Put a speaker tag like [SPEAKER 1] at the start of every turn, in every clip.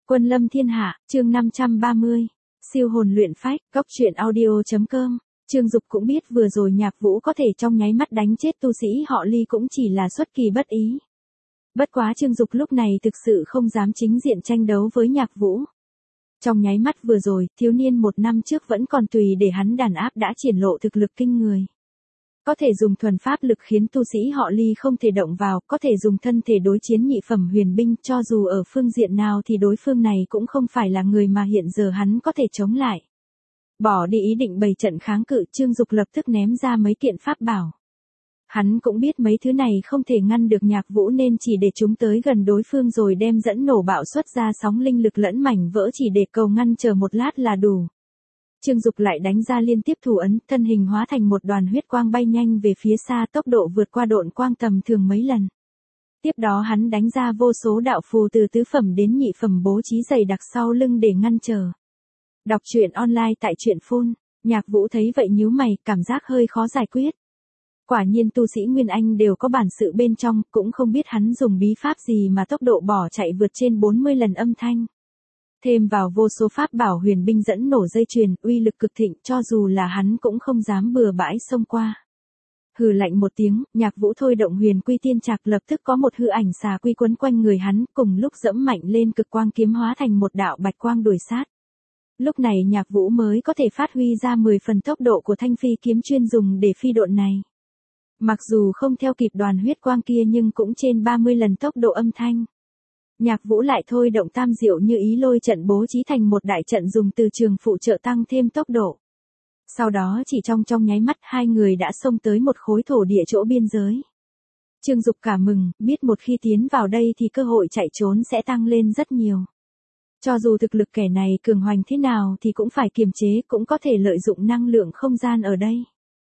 [SPEAKER 1] Quân lâm thiên hạ, chương 530. Siêu hồn luyện phách, góc truyện audio.com. Trương Dục cũng biết vừa rồi Nhạc Vũ có thể trong nháy mắt đánh chết tu sĩ họ Ly cũng chỉ là xuất kỳ bất ý. Bất quá Trương Dục lúc này thực sự không dám chính diện tranh đấu với Nhạc Vũ. Trong nháy mắt vừa rồi, thiếu niên một năm trước vẫn còn tùy để hắn đàn áp đã triển lộ thực lực kinh người. Có thể dùng thuần pháp lực khiến tu sĩ họ Ly không thể động vào, có thể dùng thân thể đối chiến nhị phẩm huyền binh, cho dù ở phương diện nào thì đối phương này cũng không phải là người mà hiện giờ hắn có thể chống lại. Bỏ đi ý định bày trận kháng cự, Trương Dục lập tức ném ra mấy kiện pháp bảo. Hắn cũng biết mấy thứ này không thể ngăn được Nhạc Vũ nên chỉ để chúng tới gần đối phương rồi đem dẫn nổ bạo xuất ra sóng linh lực lẫn mảnh vỡ chỉ để cầu ngăn chờ một lát là đủ. Trương Dục lại đánh ra liên tiếp thủ ấn, thân hình hóa thành một đoàn huyết quang bay nhanh về phía xa, tốc độ vượt qua độn quang tầm thường mấy lần. Tiếp đó hắn đánh ra vô số đạo phù từ tứ phẩm đến nhị phẩm bố trí dày đặc sau lưng để ngăn trở. Đọc truyện online tại truyện phun, Nhạc Vũ thấy vậy nhíu mày, cảm giác hơi khó giải quyết. Quả nhiên tu sĩ Nguyên Anh đều có bản sự bên trong, cũng không biết hắn dùng bí pháp gì mà tốc độ bỏ chạy vượt trên 40 lần âm thanh. Thêm vào vô số pháp bảo huyền binh dẫn nổ dây chuyền, uy lực cực thịnh, cho dù là hắn cũng không dám bừa bãi xông qua. Hừ lạnh một tiếng, Nhạc Vũ thôi động huyền quy tiên trạc, lập tức có một hư ảnh xà quy quấn quanh người hắn, cùng lúc dẫm mạnh lên cực quang kiếm hóa thành một đạo bạch quang đuổi sát. Lúc này Nhạc Vũ mới có thể phát huy ra 10 phần tốc độ của thanh phi kiếm chuyên dùng để phi độn này. Mặc dù không theo kịp đoàn huyết quang kia nhưng cũng trên 30 lần tốc độ âm thanh. Nhạc Vũ lại thôi động tam diệu như ý lôi trận bố trí thành một đại trận dùng từ trường phụ trợ tăng thêm tốc độ. Sau đó chỉ trong nháy mắt hai người đã xông tới một khối thổ địa chỗ biên giới. Trương Dục cả mừng, biết một khi tiến vào đây thì cơ hội chạy trốn sẽ tăng lên rất nhiều. Cho dù thực lực kẻ này cường hoành thế nào thì cũng phải kiềm chế, cũng có thể lợi dụng năng lượng không gian ở đây.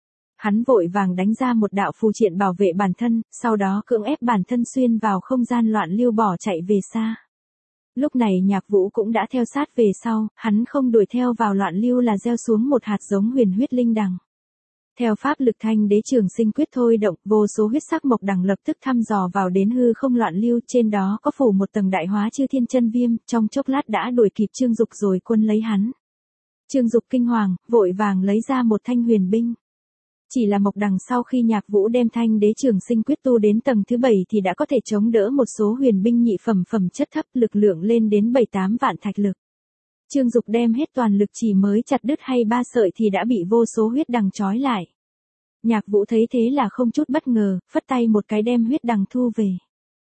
[SPEAKER 1] Hắn vội vàng đánh ra một đạo phù triện bảo vệ bản thân, sau đó cưỡng ép bản thân xuyên vào không gian loạn lưu bỏ chạy về xa. Lúc này Nhạc Vũ cũng đã theo sát về sau, hắn không đuổi theo vào loạn lưu là gieo xuống một hạt giống huyền huyết linh đằng. Theo pháp lực thanh đế trường sinh quyết thôi động, vô số huyết sắc mộc đằng lập tức thăm dò vào đến hư không loạn lưu, trên đó có phủ một tầng đại hóa chư thiên chân viêm, trong chốc lát đã đuổi kịp Trương Dục rồi quân lấy hắn. Trương Dục kinh hoàng, vội vàng lấy ra một thanh huyền binh. Chỉ là mộc đằng sau khi Nhạc Vũ đem thanh đế trường sinh quyết tu đến tầng thứ 7 thì đã có thể chống đỡ một số huyền binh nhị phẩm phẩm chất thấp, lực lượng lên đến 7-8 vạn thạch lực. Trương Dục đem hết toàn lực chỉ mới chặt đứt hay 3 sợi thì đã bị vô số huyết đằng trói lại. Nhạc Vũ thấy thế là không chút bất ngờ, phất tay một cái đem huyết đằng thu về.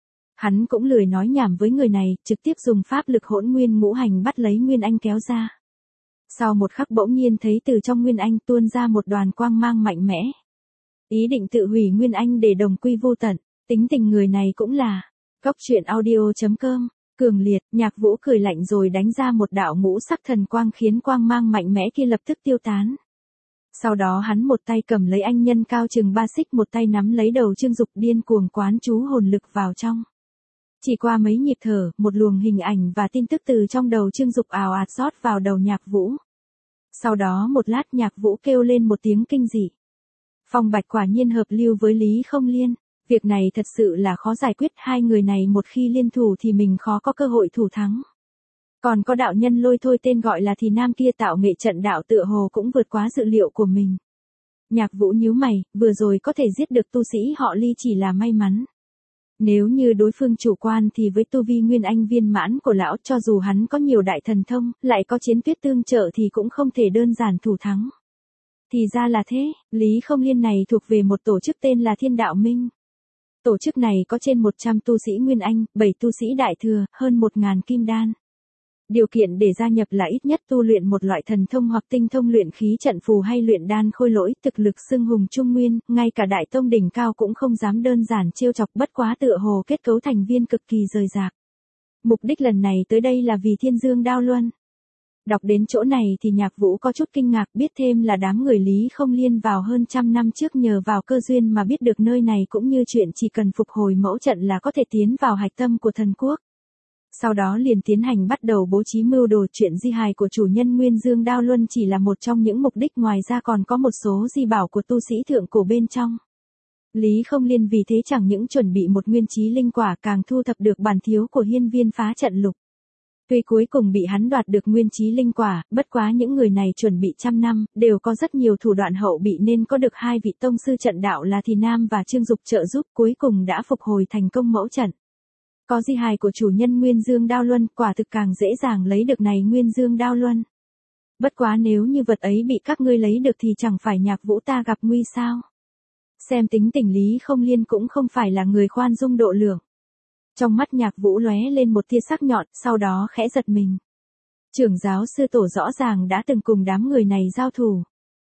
[SPEAKER 1] Hắn cũng lười nói nhảm với người này, trực tiếp dùng pháp lực hỗn nguyên ngũ hành bắt lấy Nguyên Anh kéo ra. Sau một khắc bỗng nhiên thấy từ trong Nguyên Anh tuôn ra một đoàn quang mang mạnh mẽ. Ý định tự hủy Nguyên Anh để đồng quy vô tận, tính tình người này cũng là. Góc truyện audio.com, cường liệt, Nhạc Vũ cười lạnh rồi đánh ra một đạo ngũ sắc thần quang khiến quang mang mạnh mẽ kia lập tức tiêu tán. Sau đó hắn một tay cầm lấy anh nhân cao chừng 3 xích, một tay nắm lấy đầu Trương Dục điên cuồng quán chú hồn lực vào trong. Chỉ qua mấy nhịp thở, một luồng hình ảnh và tin tức từ trong đầu Trương Dục ào ạt rót vào đầu Nhạc Vũ. Sau đó một lát Nhạc Vũ kêu lên một tiếng kinh dị. Phong Bạch quả nhiên hợp lưu với Lý Không Liên, việc này thật sự là khó giải quyết, hai người này một khi liên thủ thì mình khó có cơ hội thủ thắng. Còn có đạo nhân Lôi Thôi tên gọi là thì nam kia tạo nghệ trận đạo tựa hồ cũng vượt quá dự liệu của mình. Nhạc Vũ nhíu mày, vừa rồi có thể giết được tu sĩ họ Ly chỉ là may mắn. Nếu như đối phương chủ quan thì với tu vi Nguyên Anh viên mãn của lão, cho dù hắn có nhiều đại thần thông, lại có chiến tuyết tương trợ thì cũng không thể đơn giản thủ thắng. Thì ra là thế, Lý Không Liên này thuộc về một tổ chức tên là Thiên Đạo Minh. Tổ chức này có trên 100 tu sĩ Nguyên Anh, 7 tu sĩ Đại Thừa, hơn 1000 kim đan. Điều kiện để gia nhập là ít nhất tu luyện một loại thần thông hoặc tinh thông luyện khí trận phù hay luyện đan khôi lỗi, thực lực xưng hùng trung nguyên, ngay cả đại tông đỉnh cao cũng không dám đơn giản trêu chọc, bất quá tựa hồ kết cấu thành viên cực kỳ rời rạc. Mục đích lần này tới đây là vì Thiên Dương Đao Luân. Đọc đến chỗ này thì Nhạc Vũ có chút kinh ngạc, biết thêm là đám người Lý Không Liên vào hơn trăm năm trước nhờ vào cơ duyên mà biết được nơi này, cũng như chuyện chỉ cần phục hồi mẫu trận là có thể tiến vào hạch tâm của thần quốc. Sau đó liền tiến hành bắt đầu bố trí mưu đồ. Chuyện di hài của chủ nhân Nguyên Dương Đao Luân chỉ là một trong những mục đích, ngoài ra còn có một số di bảo của tu sĩ thượng cổ bên trong. Lý Không Liên vì thế chẳng những chuẩn bị một nguyên chí linh quả, càng thu thập được bản thiếu của hiên viên phá trận lục. Tuy cuối cùng bị hắn đoạt được nguyên chí linh quả, bất quá những người này chuẩn bị trăm năm, đều có rất nhiều thủ đoạn hậu bị nên có được hai vị tông sư trận đạo là Thì Nam và Trương Dục trợ giúp cuối cùng đã phục hồi thành công mẫu trận. Có di hài của chủ nhân Nguyên Dương Đao Luân, quả thực càng dễ dàng lấy được này Nguyên Dương Đao Luân. Bất quá nếu như vật ấy bị các ngươi lấy được thì chẳng phải Nhạc Vũ ta gặp nguy sao? Xem tính tình Lý Không Liên cũng không phải là người khoan dung độ lượng. Trong mắt Nhạc Vũ lóe lên một tia sắc nhọn, sau đó khẽ giật mình. Trưởng giáo sư tổ rõ ràng đã từng cùng đám người này giao thủ.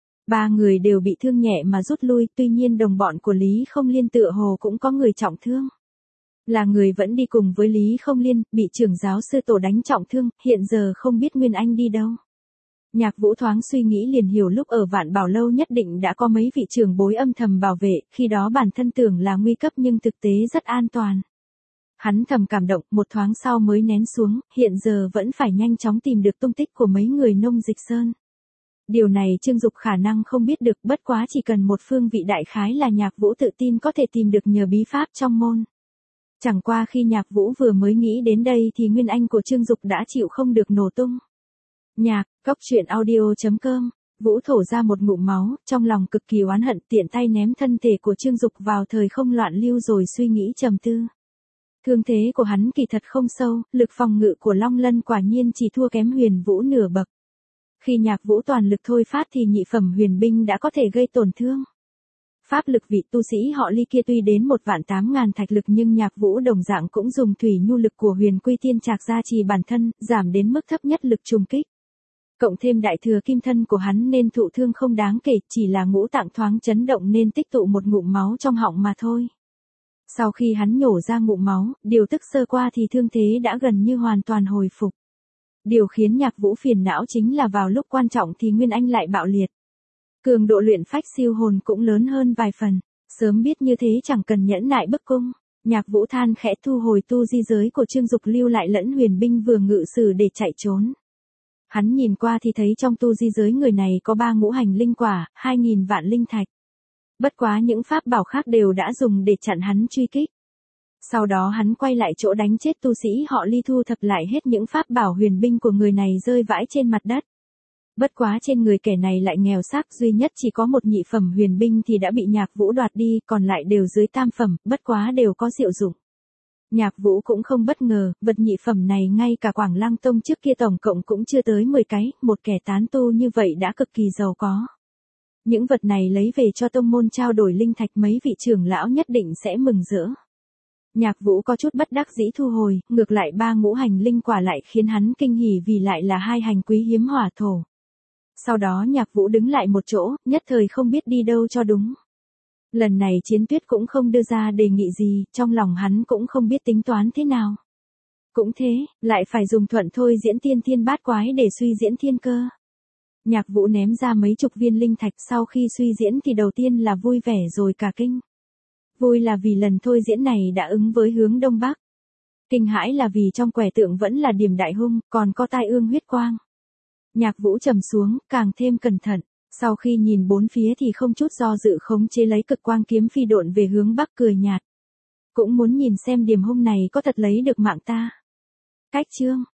[SPEAKER 1] Ba người đều bị thương nhẹ mà rút lui, tuy nhiên đồng bọn của Lý Không Liên tựa hồ cũng có người trọng thương. Là người vẫn đi cùng với Lý Không Liên, bị trưởng giáo sư tổ đánh trọng thương, hiện giờ không biết Nguyên Anh đi đâu. Nhạc Vũ thoáng suy nghĩ liền hiểu lúc ở Vạn Bảo Lâu nhất định đã có mấy vị trưởng bối âm thầm bảo vệ, khi đó bản thân tưởng là nguy cấp nhưng thực tế rất an toàn. Hắn thầm cảm động, một thoáng sau mới nén xuống, hiện giờ vẫn phải nhanh chóng tìm được tung tích của mấy người Nông Dịch Sơn. Điều này Trương Dục khả năng không biết được, bất quá chỉ cần một phương vị đại khái là Nhạc Vũ tự tin có thể tìm được nhờ bí pháp trong môn. Chẳng qua khi Nhạc Vũ vừa mới nghĩ đến đây thì Nguyên Anh của Trương Dục đã chịu không được nổ tung. Nhạc, cóc truyện audio.com, Vũ thổ ra một ngụm máu, trong lòng cực kỳ oán hận, tiện tay ném thân thể của Trương Dục vào thời không loạn lưu rồi suy nghĩ trầm tư. Thương thế của hắn kỳ thật không sâu, lực phòng ngự của Long Lân quả nhiên chỉ thua kém Huyền Vũ nửa bậc. Khi Nhạc Vũ toàn lực thôi phát thì nhị phẩm huyền binh đã có thể gây tổn thương. Pháp lực vị tu sĩ họ Ly kia tuy đến 1.800.000 thạch lực nhưng Nhạc Vũ đồng dạng cũng dùng thủy nhu lực của Huyền Quy Tiên Trạc gia trì bản thân, giảm đến mức thấp nhất lực trùng kích. Cộng thêm đại thừa kim thân của hắn nên thụ thương không đáng kể, chỉ là ngũ tạng thoáng chấn động nên tích tụ một ngụm máu trong họng mà thôi. Sau khi hắn nhổ ra ngụm máu, điều tức sơ qua thì thương thế đã gần như hoàn toàn hồi phục. Điều khiến Nhạc Vũ phiền não chính là vào lúc quan trọng thì Nguyên Anh lại bạo liệt. Cường độ luyện phách siêu hồn cũng lớn hơn vài phần, sớm biết như thế chẳng cần nhẫn nại bức cung. Nhạc Vũ than khẽ thu hồi tu di giới của Trương Dục lưu lại lẫn huyền binh vừa ngự sử để chạy trốn. Hắn nhìn qua thì thấy trong tu di giới người này có 3 ngũ hành linh quả, 2.000 vạn linh thạch. Bất quá những pháp bảo khác đều đã dùng để chặn hắn truy kích. Sau đó hắn quay lại chỗ đánh chết tu sĩ họ Ly thu thập lại hết những pháp bảo huyền binh của người này rơi vãi trên mặt đất. Bất quá trên người kẻ này lại nghèo xác, duy nhất chỉ có một nhị phẩm huyền binh thì đã bị Nhạc Vũ đoạt đi, còn lại đều dưới tam phẩm, bất quá đều có diệu dụng. Nhạc Vũ cũng không bất ngờ, vật nhị phẩm này ngay cả Quảng Lăng Tông trước kia tổng cộng cũng chưa tới 10 cái, một kẻ tán tu như vậy đã cực kỳ giàu có. Những vật này lấy về cho tông môn trao đổi linh thạch mấy vị trưởng lão nhất định sẽ mừng rỡ. Nhạc Vũ có chút bất đắc dĩ thu hồi, ngược lại 3 ngũ hành linh quả lại khiến hắn kinh hỉ vì lại là 2 hành quý hiếm hỏa thổ. Sau đó Nhạc Vũ đứng lại một chỗ, nhất thời không biết đi đâu cho đúng. Lần này Chiến Tuyết cũng không đưa ra đề nghị gì, trong lòng hắn cũng không biết tính toán thế nào. Cũng thế, lại phải dùng thuận thôi diễn tiên thiên bát quái để suy diễn thiên cơ. Nhạc Vũ ném ra mấy chục viên linh thạch, sau khi suy diễn thì đầu tiên là vui vẻ rồi cả kinh. Vui là vì lần thôi diễn này đã ứng với hướng đông bắc. Kinh hãi là vì trong quẻ tượng vẫn là điểm đại hung, còn có tai ương huyết quang. Nhạc Vũ trầm xuống, càng thêm cẩn thận. Sau khi nhìn bốn phía thì không chút do dự khống chế lấy cực quang kiếm phi độn về hướng bắc cười nhạt. Cũng muốn nhìn xem điểm hung này có thật lấy được mạng ta. Cách chương